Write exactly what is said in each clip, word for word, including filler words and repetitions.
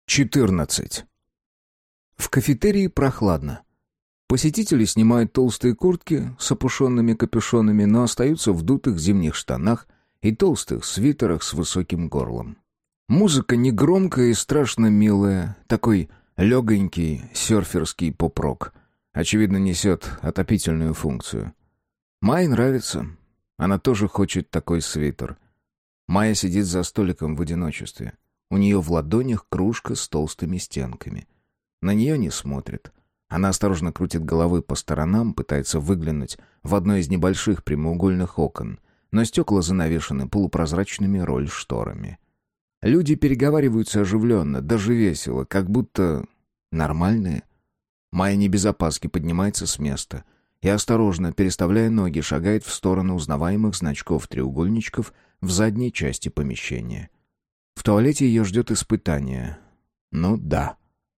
четырнадцать. В кафетерии прохладно. Посетители снимают толстые куртки с опушенными капюшонами, но остаются в дутых зимних штанах и толстых свитерах с высоким горлом. Музыка негромкая и страшно милая, такой легонький серферский поп-рок. Очевидно, несет отопительную функцию. Майе нравится. Она тоже хочет такой свитер. Майя сидит за столиком в одиночестве. У нее в ладонях кружка с толстыми стенками. На нее не смотрит. Она осторожно крутит головой по сторонам, пытается выглянуть в одно из небольших прямоугольных окон, но стекла занавешены полупрозрачными роль-шторами. Люди переговариваются оживленно, даже весело, как будто нормальные. Майя не без опаски поднимается с места и, осторожно переставляя ноги, шагает в сторону узнаваемых значков-треугольничков в задней части помещения. В туалете ее ждет испытание. Ну да.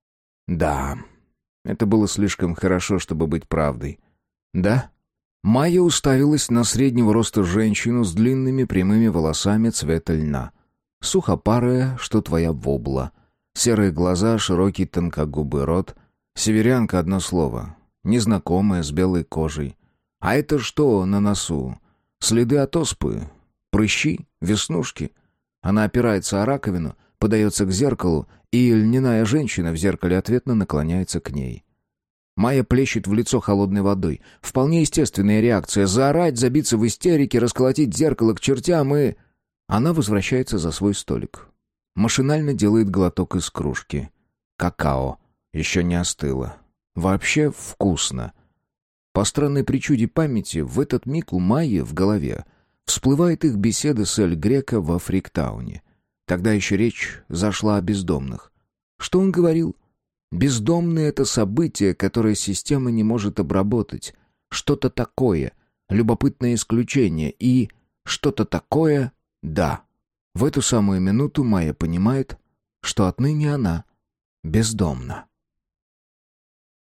Да. Это было слишком хорошо, чтобы быть правдой. Да? Майя уставилась на среднего роста женщину с длинными прямыми волосами цвета льна. Сухопарая, что твоя вобла. Серые глаза, широкий тонкогубый рот. Северянка, одно слово. Незнакомая, с белой кожей. А это что на носу? Следы от оспы? Прыщи? Веснушки? Она опирается о раковину, подается к зеркалу, и льняная женщина в зеркале ответно наклоняется к ней. Майя плещет в лицо холодной водой. Вполне естественная реакция. Заорать, забиться в истерике, расколотить зеркало к чертям и... Она возвращается за свой столик. Машинально делает глоток из кружки. Какао. Еще не остыло. Вообще вкусно. По странной причуде памяти, в этот миг у Майи в голове всплывает их беседа с Эль Греко во Фриктауне. Тогда еще речь зашла о бездомных. Что он говорил? Бездомные — это событие, которое система не может обработать. Что-то такое, любопытное исключение. И что-то такое — да. В эту самую минуту Майя понимает, что отныне она бездомна.